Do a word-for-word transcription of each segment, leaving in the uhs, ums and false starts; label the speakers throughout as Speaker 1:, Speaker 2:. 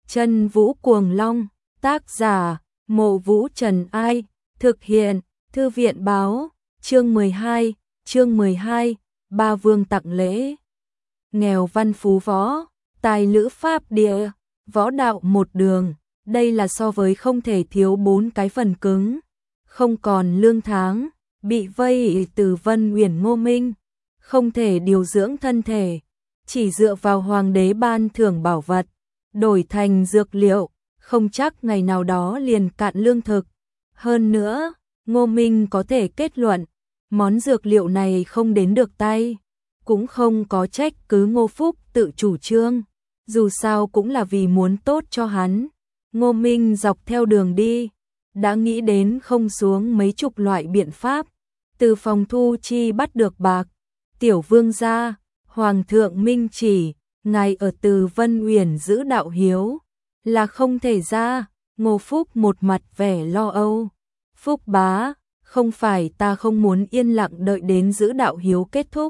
Speaker 1: Chân Vũ Cuồng Long, tác giả, Mộ Vũ Trần Ai, thực hiện, Thư viện báo, chương mười hai, chương mười hai, Ba Vương tặng lễ. Nghèo văn phú võ, tài lữ pháp địa, võ đạo một đường, đây là so với không thể thiếu bốn cái phần cứng. Không còn lương tháng, bị vây từ Vân Uyển Ngô Minh, không thể điều dưỡng thân thể, chỉ dựa vào hoàng đế ban thưởng bảo vật, đổi thành dược liệu, không chắc ngày nào đó liền cạn lương thực. Hơn nữa, Ngô Minh có thể kết luận, món dược liệu này không đến được tay, cũng không có trách cứ Ngô Phúc tự chủ trương, dù sao cũng là vì muốn tốt cho hắn. Ngô Minh dọc theo đường đi, đã nghĩ đến không xuống mấy chục loại biện pháp, từ phòng thu chi bắt được bạc, tiểu vương gia, hoàng thượng minh chỉ, ngài ở Từ Vân Uyển giữ đạo hiếu, là không thể ra. Ngô Phúc một mặt vẻ lo âu, Phúc bá, không phải ta không muốn yên lặng đợi đến giữ đạo hiếu kết thúc,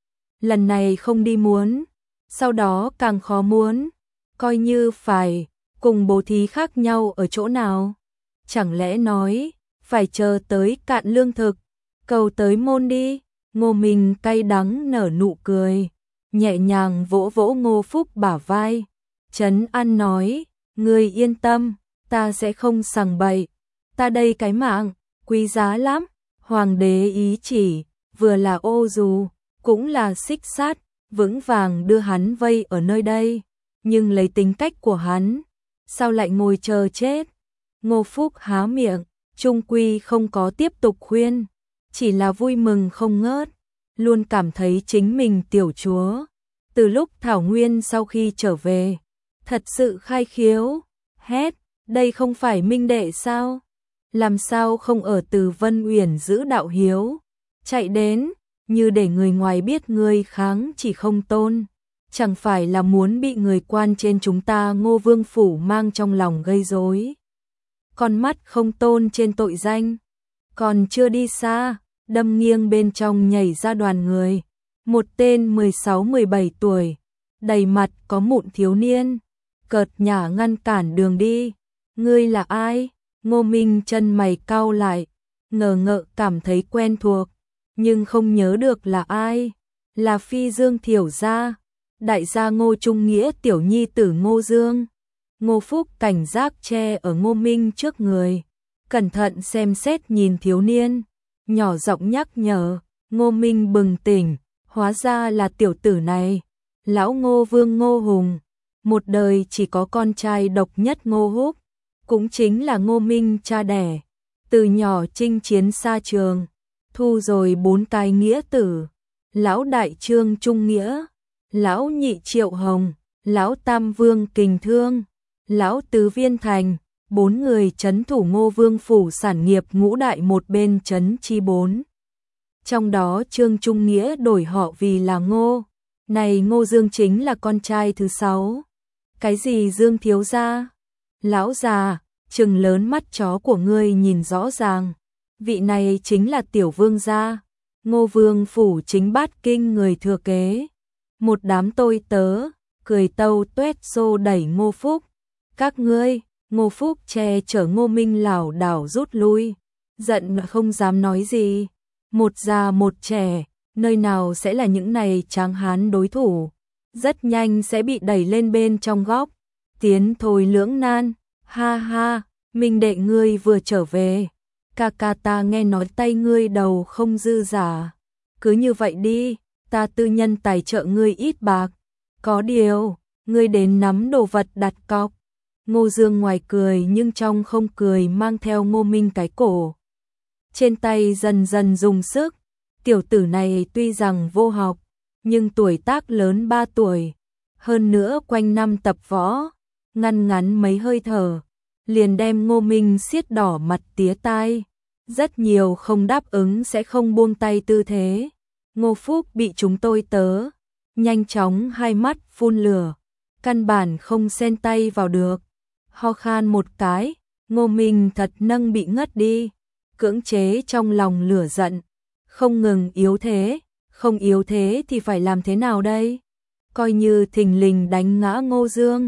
Speaker 1: lần này không đi muốn, sau đó càng khó muốn, coi như phải, cùng bố thí khác nhau ở chỗ nào? Chẳng lẽ nói, phải chờ tới cạn lương thực, cầu tới môn đi. Ngô Minh cay đắng nở nụ cười, nhẹ nhàng vỗ vỗ Ngô Phúc bả vai, trấn an nói, ngươi yên tâm, ta sẽ không sằng bậy, ta đây cái mạng, quý giá lắm, hoàng đế ý chỉ, vừa là ô dù, cũng là xích sát, vững vàng đưa hắn vây ở nơi đây, nhưng lấy tính cách của hắn, sao lại ngồi chờ chết? Ngô Phúc há miệng, trung quy không có tiếp tục khuyên, chỉ là vui mừng không ngớt, luôn cảm thấy chính mình tiểu chúa. Từ lúc Thảo Nguyên sau khi trở về, thật sự khai khiếu, hét, đây không phải minh đệ sao? Làm sao không ở Từ Vân Uyển giữ đạo hiếu? Chạy đến, như để người ngoài biết ngươi kháng chỉ không tôn, chẳng phải là muốn bị người quan trên chúng ta Ngô Vương Phủ mang trong lòng gây rối. Con mắt không tôn trên tội danh, còn chưa đi xa, đâm nghiêng bên trong nhảy ra đoàn người, một tên mười sáu mười bảy tuổi, đầy mặt có mụn thiếu niên, cợt nhả ngăn cản đường đi. Ngươi là ai? Ngô Minh chân mày cau lại, ngờ ngợ cảm thấy quen thuộc, nhưng không nhớ được là ai. Là Phi Dương Thiểu gia, đại gia Ngô Trung Nghĩa tiểu nhi tử Ngô Dương. Ngô Phúc cảnh giác che ở Ngô Minh trước người, cẩn thận xem xét nhìn thiếu niên, nhỏ giọng nhắc nhở. Ngô Minh bừng tỉnh, hóa ra là tiểu tử này, lão Ngô Vương Ngô Hùng, một đời chỉ có con trai độc nhất Ngô Húc, cũng chính là Ngô Minh cha đẻ, từ nhỏ chinh chiến xa trường, thu rồi bốn cái nghĩa tử, lão đại Trương Trung Nghĩa, lão nhị Triệu Hồng, lão tam Vương Kình Thương, lão tứ Viên Thành, bốn người trấn thủ Ngô Vương Phủ sản nghiệp ngũ đại một bên trấn chi bốn. Trong đó Trương Trung Nghĩa đổi họ vì là Ngô, này Ngô Dương chính là con trai thứ sáu. Cái gì Dương thiếu gia? Lão già, trừng lớn mắt chó của ngươi nhìn rõ ràng, vị này chính là tiểu vương gia, Ngô Vương Phủ chính bát kinh người thừa kế. Một đám tôi tớ, cười tâu tuét xô đẩy Ngô Phúc. Các ngươi, Ngô Phúc che chở Ngô Minh lảo đảo rút lui, giận không dám nói gì. Một già một trẻ, nơi nào sẽ là những này tráng hán đối thủ, rất nhanh sẽ bị đẩy lên bên trong góc. Tiến thôi lưỡng nan, ha ha, minh đệ ngươi vừa trở về, ca ca ta nghe nói tay ngươi đầu không dư giả, cứ như vậy đi, ta tư nhân tài trợ ngươi ít bạc, có điều, ngươi đến nắm đồ vật đặt cọc. Ngô Dương ngoài cười nhưng trong không cười mang theo Ngô Minh cái cổ, trên tay dần dần dùng sức. Tiểu tử này tuy rằng vô học, nhưng tuổi tác lớn ba tuổi, hơn nữa quanh năm tập võ, ngăn ngắn mấy hơi thở, liền đem Ngô Minh siết đỏ mặt tía tai, rất nhiều không đáp ứng sẽ không buông tay tư thế. Ngô Phúc bị chúng tôi tớ, nhanh chóng hai mắt phun lửa, căn bản không xen tay vào được, ho khan một cái, Ngô Minh thật nâng bị ngất đi, cưỡng chế trong lòng lửa giận, không ngừng yếu thế, không yếu thế thì phải làm thế nào đây? Coi như thình lình đánh ngã Ngô Dương,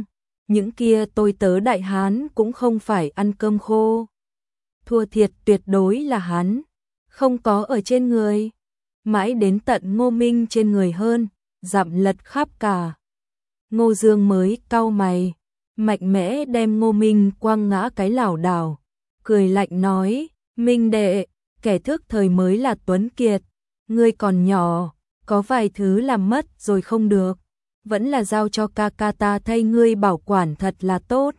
Speaker 1: những kia tôi tớ Đại Hán cũng không phải ăn cơm khô. Thua thiệt tuyệt đối là hắn, không có ở trên người, mãi đến tận Ngô Minh trên người hơn, dặm lật khắp cả. Ngô Dương mới cau mày, mạnh mẽ đem Ngô Minh quăng ngã cái lảo đảo, cười lạnh nói, Minh đệ, kẻ thức thời mới là tuấn kiệt, ngươi còn nhỏ, có vài thứ làm mất rồi không được, vẫn là giao cho ca ca ta thay ngươi bảo quản thật là tốt.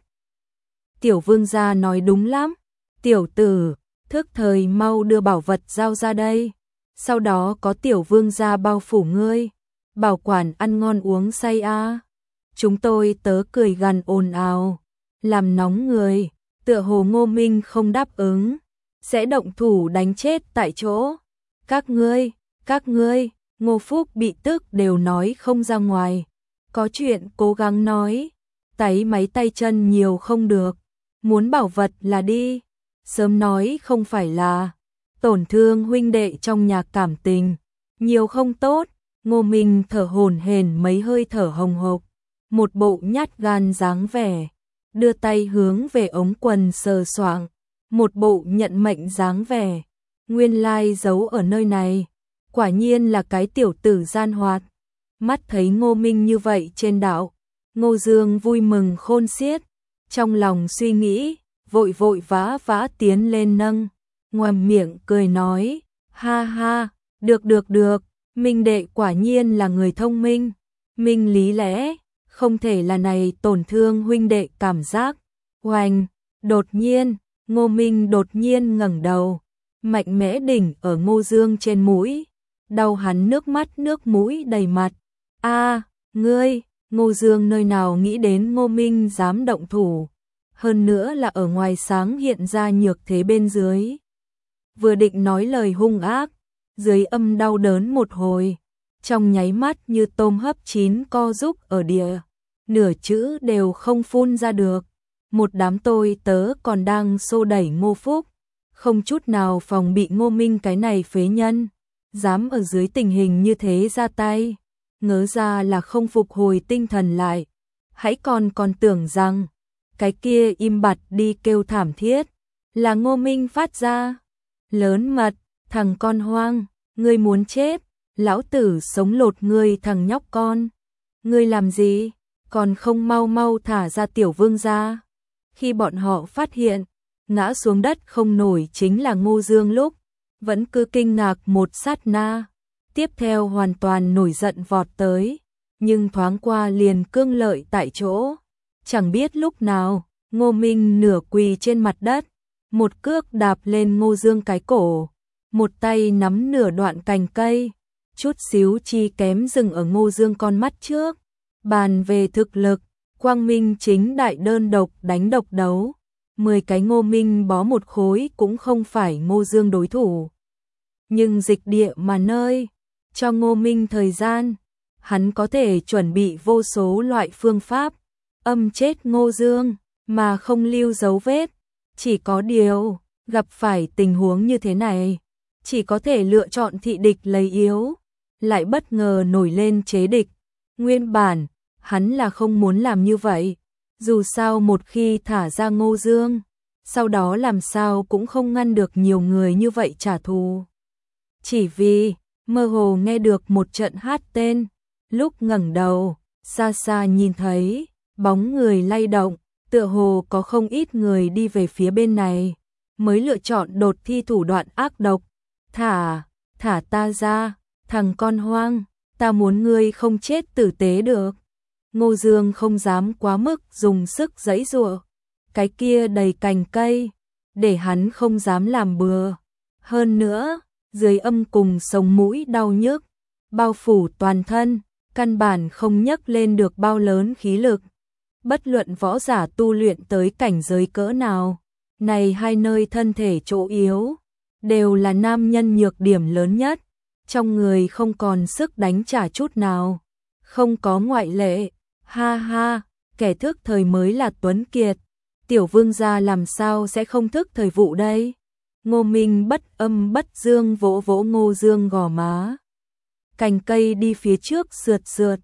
Speaker 1: Tiểu vương gia nói đúng lắm, tiểu tử, thức thời mau đưa bảo vật giao ra đây, sau đó có tiểu vương gia bao phủ ngươi, bảo quản ăn ngon uống say a. Chúng tôi tớ cười gằn ồn ào, làm nóng người, tựa hồ Ngô Minh không đáp ứng, sẽ động thủ đánh chết tại chỗ. Các ngươi, các ngươi, Ngô Phúc bị tức đều nói không ra ngoài, có chuyện cố gắng nói, táy máy tay chân nhiều không được, muốn bảo vật là đi, sớm nói không phải là, tổn thương huynh đệ trong nhà cảm tình, nhiều không tốt. Ngô Minh thở hổn hển mấy hơi thở hồng hộc, một bộ nhát gan dáng vẻ, đưa tay hướng về ống quần sờ soạng, một bộ nhận mệnh dáng vẻ, nguyên lai giấu ở nơi này, quả nhiên là cái tiểu tử gian hoạt. Mắt thấy Ngô Minh như vậy trên đạo, Ngô Dương vui mừng khôn xiết, trong lòng suy nghĩ, vội vội vã vã tiến lên nâng, ngoàm miệng cười nói, ha ha, được được được, Minh đệ quả nhiên là người thông minh, minh lý lẽ, không thể là này tổn thương huynh đệ cảm giác. Oanh, đột nhiên, Ngô Minh đột nhiên ngẩng đầu, mạnh mẽ đỉnh ở Ngô Dương trên mũi, đau hắn nước mắt nước mũi đầy mặt. A, ngươi, Ngô Dương nơi nào nghĩ đến Ngô Minh dám động thủ, hơn nữa là ở ngoài sáng hiện ra nhược thế bên dưới. Vừa định nói lời hung ác, dưới âm đau đớn một hồi, trong nháy mắt như tôm hấp chín co rúc ở địa, nửa chữ đều không phun ra được. Một đám tôi tớ còn đang xô đẩy Ngô Phúc, không chút nào phòng bị Ngô Minh cái này phế nhân, dám ở dưới tình hình như thế ra tay, ngớ ra là không phục hồi tinh thần lại, hãy còn còn tưởng rằng cái kia im bặt đi kêu thảm thiết là Ngô Minh phát ra. Lớn mật, thằng con hoang, ngươi muốn chết, lão tử sống lột ngươi thằng nhóc con. Ngươi làm gì, còn không mau mau thả ra tiểu vương gia. Khi bọn họ phát hiện, ngã xuống đất không nổi chính là Ngô Dương lúc, vẫn cứ kinh ngạc một sát na, tiếp theo hoàn toàn nổi giận vọt tới, nhưng thoáng qua liền cương lợi tại chỗ. Chẳng biết lúc nào, Ngô Minh nửa quỳ trên mặt đất, một cước đạp lên Ngô Dương cái cổ, một tay nắm nửa đoạn cành cây, chút xíu chi kém dừng ở Ngô Dương con mắt trước. Bàn về thực lực, Quang Minh chính đại đơn độc đánh độc đấu, mười cái Ngô Minh bó một khối cũng không phải Ngô Dương đối thủ. Nhưng dịch địa mà nơi, cho Ngô Minh thời gian, hắn có thể chuẩn bị vô số loại phương pháp, âm chết Ngô Dương, mà không lưu dấu vết. Chỉ có điều, gặp phải tình huống như thế này, chỉ có thể lựa chọn thị địch lấy yếu, lại bất ngờ nổi lên chế địch. Nguyên bản, hắn là không muốn làm như vậy, dù sao một khi thả ra Ngô Dương, sau đó làm sao cũng không ngăn được nhiều người như vậy trả thù. Chỉ vì, mơ hồ nghe được một trận hát tên, lúc ngẩng đầu, xa xa nhìn thấy, bóng người lay động, tựa hồ có không ít người đi về phía bên này, mới lựa chọn đột thi thủ đoạn ác độc. Thả, thả ta ra, thằng con hoang, ta muốn ngươi không chết tử tế được. Ngô Dương không dám quá mức dùng sức giãy giụa, cái kia đầy cành cây, để hắn không dám làm bừa. Hơn nữa, dưới âm cùng sống mũi đau nhức, bao phủ toàn thân, căn bản không nhấc lên được bao lớn khí lực. Bất luận võ giả tu luyện tới cảnh giới cỡ nào, này hai nơi thân thể chỗ yếu, đều là nam nhân nhược điểm lớn nhất, trong người không còn sức đánh trả chút nào, không có ngoại lệ. Ha ha, kẻ thức thời mới là tuấn kiệt, tiểu vương gia làm sao sẽ không thức thời vụ đây. Ngô Minh bất âm bất dương vỗ vỗ Ngô Dương gò má. Cành cây đi phía trước sượt sượt,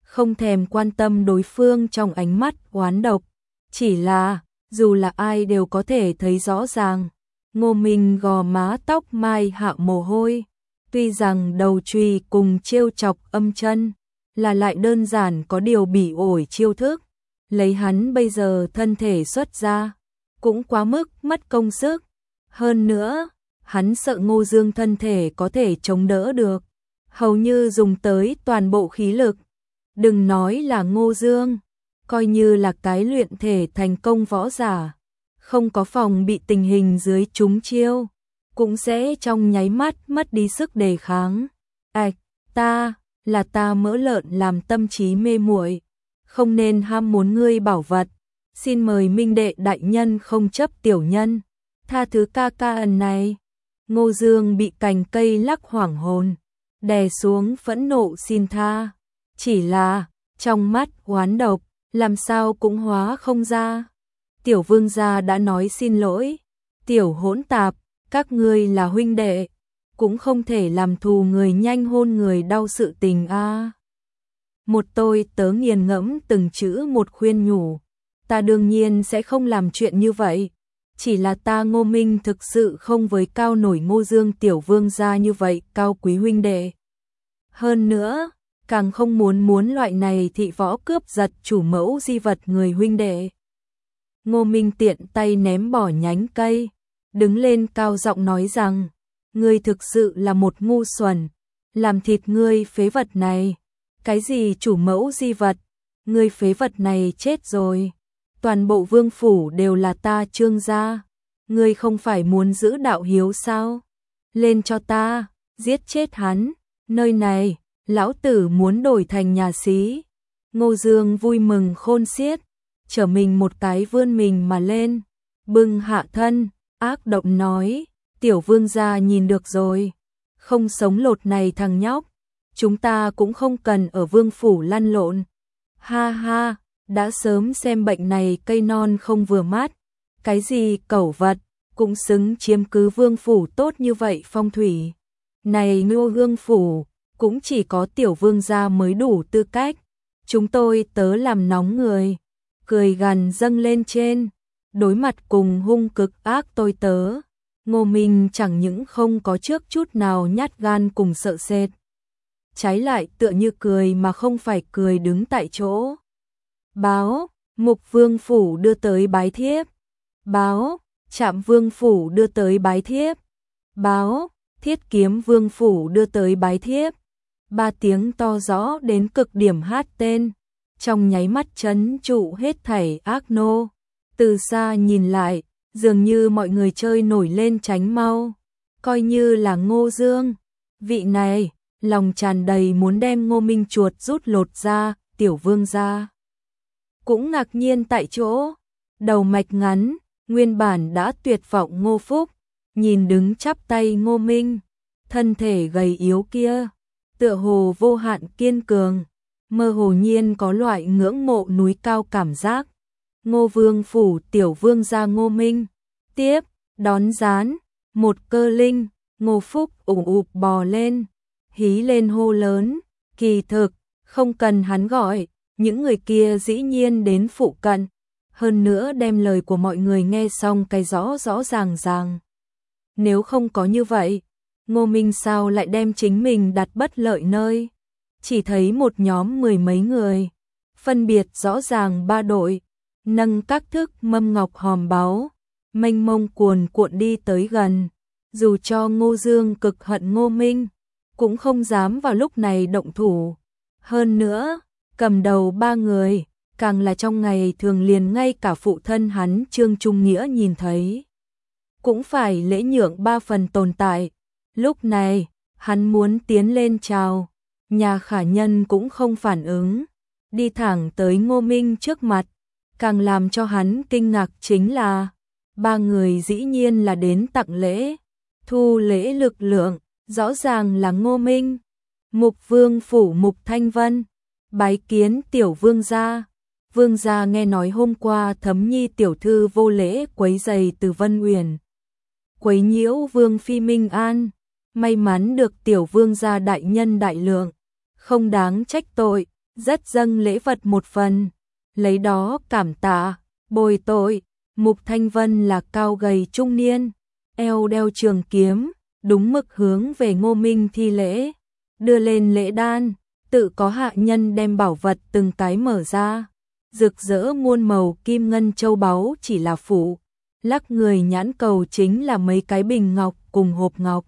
Speaker 1: không thèm quan tâm đối phương trong ánh mắt oán độc. Chỉ là, dù là ai đều có thể thấy rõ ràng, Ngô Minh gò má tóc mai hạ mồ hôi. Tuy rằng đầu chùy cùng trêu chọc âm chân, là lại đơn giản có điều bị ổi chiêu thức. Lấy hắn bây giờ thân thể xuất ra, cũng quá mức mất công sức. Hơn nữa, hắn sợ Ngô Dương thân thể có thể chống đỡ được, hầu như dùng tới toàn bộ khí lực. Đừng nói là Ngô Dương, coi như là cái luyện thể thành công võ giả, không có phòng bị tình hình dưới trúng chiêu, cũng sẽ trong nháy mắt mất đi sức đề kháng. Ảch, ta, là ta mỡ lợn làm tâm trí mê muội, không nên ham muốn ngươi bảo vật. Xin mời Minh đệ đại nhân không chấp tiểu nhân, tha thứ ca ca ẩn này. Ngô Dương bị cành cây lắc hoảng hồn, đè xuống phẫn nộ xin tha. Chỉ là, trong mắt oán độc, làm sao cũng hóa không ra. Tiểu vương gia đã nói xin lỗi. Tiểu hỗn tạp, các ngươi là huynh đệ, cũng không thể làm thù người nhanh hôn người đau sự tình a. À. Một tôi tớ nghiền ngẫm từng chữ một khuyên nhủ. Ta đương nhiên sẽ không làm chuyện như vậy. Chỉ là ta Ngô Minh thực sự không với cao nổi Ngô Dương tiểu vương gia như vậy cao quý huynh đệ. Hơn nữa, càng không muốn muốn loại này thị võ cướp giật chủ mẫu di vật người huynh đệ. Ngô Minh tiện tay ném bỏ nhánh cây, đứng lên cao giọng nói rằng, ngươi thực sự là một ngu xuẩn, làm thịt ngươi phế vật này. Cái gì chủ mẫu di vật, ngươi phế vật này chết rồi. Toàn bộ vương phủ đều là ta Trương gia, ngươi không phải muốn giữ đạo hiếu sao? Lên cho ta, giết chết hắn, nơi này, lão tử muốn đổi thành nhà xí. Ngô Dương vui mừng khôn xiết, trở mình một cái vươn mình mà lên, bưng hạ thân, ác độc nói, tiểu vương gia nhìn được rồi, không sống lột này thằng nhóc, chúng ta cũng không cần ở vương phủ lăn lộn. Ha ha, đã sớm xem bệnh này cây non không vừa mắt, cái gì cẩu vật, cũng xứng chiếm cứ vương phủ tốt như vậy phong thủy. Này Ngô Vương phủ, cũng chỉ có tiểu vương gia mới đủ tư cách, chúng tôi tớ làm nóng người, cười gằn dâng lên trên, đối mặt cùng hung cực ác tôi tớ. Ngô Minh chẳng những không có trước chút nào nhát gan cùng sợ sệt, trái lại tựa như cười mà không phải cười đứng tại chỗ. Báo, Mục Vương phủ đưa tới bái thiếp. Báo, Trạm Vương phủ đưa tới bái thiếp. Báo, Thiết Kiếm Vương phủ đưa tới bái thiếp. Ba tiếng to rõ đến cực điểm hát tên, trong nháy mắt trấn trụ hết thảy ác nô. Từ xa nhìn lại, dường như mọi người chơi nổi lên tránh mau, coi như là Ngô Dương. Vị này, lòng tràn đầy muốn đem Ngô Minh chuột rút lột ra, tiểu vương ra. Cũng ngạc nhiên tại chỗ, đầu mạch ngắn, nguyên bản đã tuyệt vọng Ngô Phúc, nhìn đứng chắp tay Ngô Minh, thân thể gầy yếu kia, tựa hồ vô hạn kiên cường, mơ hồ nhiên có loại ngưỡng mộ núi cao cảm giác. Ngô Vương phủ tiểu vương gia Ngô Minh, tiếp, đón gián, một cơ linh, Ngô Phúc ủng ụp bò lên, hí lên hô lớn, kỳ thực, không cần hắn gọi, những người kia dĩ nhiên đến phụ cận, hơn nữa đem lời của mọi người nghe xong cái rõ rõ ràng ràng. Nếu không có như vậy, Ngô Minh sao lại đem chính mình đặt bất lợi nơi? Chỉ thấy một nhóm mười mấy người, phân biệt rõ ràng ba đội, nâng các thức mâm ngọc hòm báu, mênh mông cuồn cuộn đi tới gần. Dù cho Ngô Dương cực hận Ngô Minh, cũng không dám vào lúc này động thủ. Hơn nữa, cầm đầu ba người, càng là trong ngày thường liền ngay cả phụ thân hắn Trương Trung Nghĩa nhìn thấy, cũng phải lễ nhượng ba phần tồn tại. Lúc này, hắn muốn tiến lên chào, nhà khả nhân cũng không phản ứng, đi thẳng tới Ngô Minh trước mặt. Càng làm cho hắn kinh ngạc chính là, ba người dĩ nhiên là đến tặng lễ, thu lễ lực lượng, rõ ràng là Ngô Minh. Mục Vương phủ Mục Thanh Vân, bái kiến tiểu vương gia. Vương gia nghe nói hôm qua Thấm Nhi tiểu thư vô lễ quấy giày từ Vân Uyển, quấy nhiễu Vương phi Minh An, may mắn được tiểu vương gia đại nhân đại lượng, không đáng trách tội, rất dâng lễ vật một phần, lấy đó cảm tạ, bồi tội. Mục Thanh Vân là cao gầy trung niên, eo đeo trường kiếm, đúng mực hướng về Ngô Minh thi lễ, đưa lên lễ đan, tự có hạ nhân đem bảo vật từng cái mở ra, rực rỡ muôn màu kim ngân châu báu chỉ là phụ, lắc người nhãn cầu chính là mấy cái bình ngọc cùng hộp ngọc.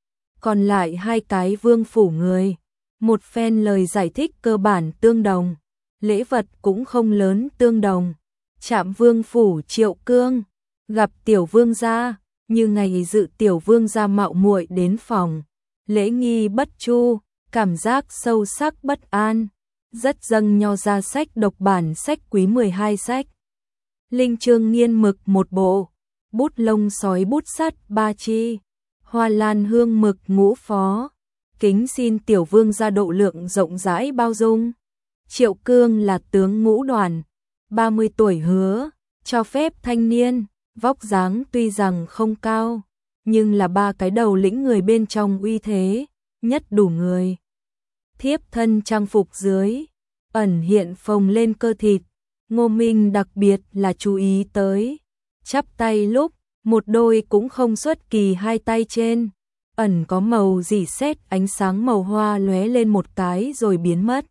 Speaker 1: Còn lại hai cái vương phủ người, một phen lời giải thích cơ bản tương đồng, lễ vật cũng không lớn tương đồng. Trạm vương phủ Triệu Cương, gặp tiểu vương gia, như ngày dự tiểu vương gia mạo muội đến phòng, lễ nghi bất chu, cảm giác sâu sắc bất an, rất dâng nho ra sách độc bản sách quý mười hai sách. Linh chương nghiên mực một bộ, bút lông sói bút sắt ba chi, hoa lan hương mực ngũ phó, kính xin tiểu vương gia độ lượng rộng rãi bao dung. Triệu Cương là tướng ngũ đoàn, ba mươi tuổi hứa, cho phép thanh niên, vóc dáng tuy rằng không cao, nhưng là ba cái đầu lĩnh người bên trong uy thế, nhất đủ người. Thiếp thân trang phục dưới, ẩn hiện phồng lên cơ thịt, Ngô Minh đặc biệt là chú ý tới. Chắp tay lúc, một đôi cũng không xuất kỳ hai tay trên, ẩn có màu rỉ sét ánh sáng màu hoa lóe lên một cái rồi biến mất.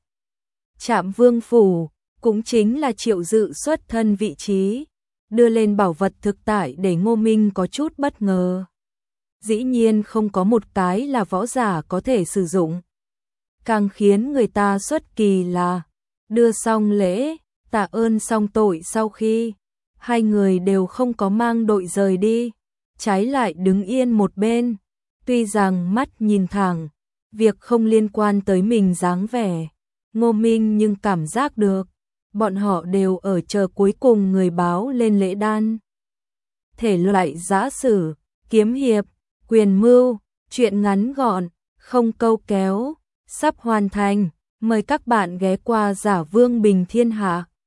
Speaker 1: Trạm vương phủ, cũng chính là Triệu Dự xuất thân vị trí, đưa lên bảo vật thực tại để Ngô Minh có chút bất ngờ. Dĩ nhiên không có một cái là võ giả có thể sử dụng. Càng khiến người ta xuất kỳ là, đưa xong lễ, tạ ơn xong tội sau khi, hai người đều không có mang đội rời đi, trái lại đứng yên một bên, tuy rằng mắt nhìn thẳng, việc không liên quan tới mình dáng vẻ, Ngô Minh nhưng cảm giác được, bọn họ đều ở chờ cuối cùng người báo lên lễ đan. Thể loại giã sử, kiếm hiệp, quyền mưu, truyện ngắn gọn, không câu kéo, sắp hoàn thành, mời các bạn ghé qua Giả Vương Bình Thiên Hạ.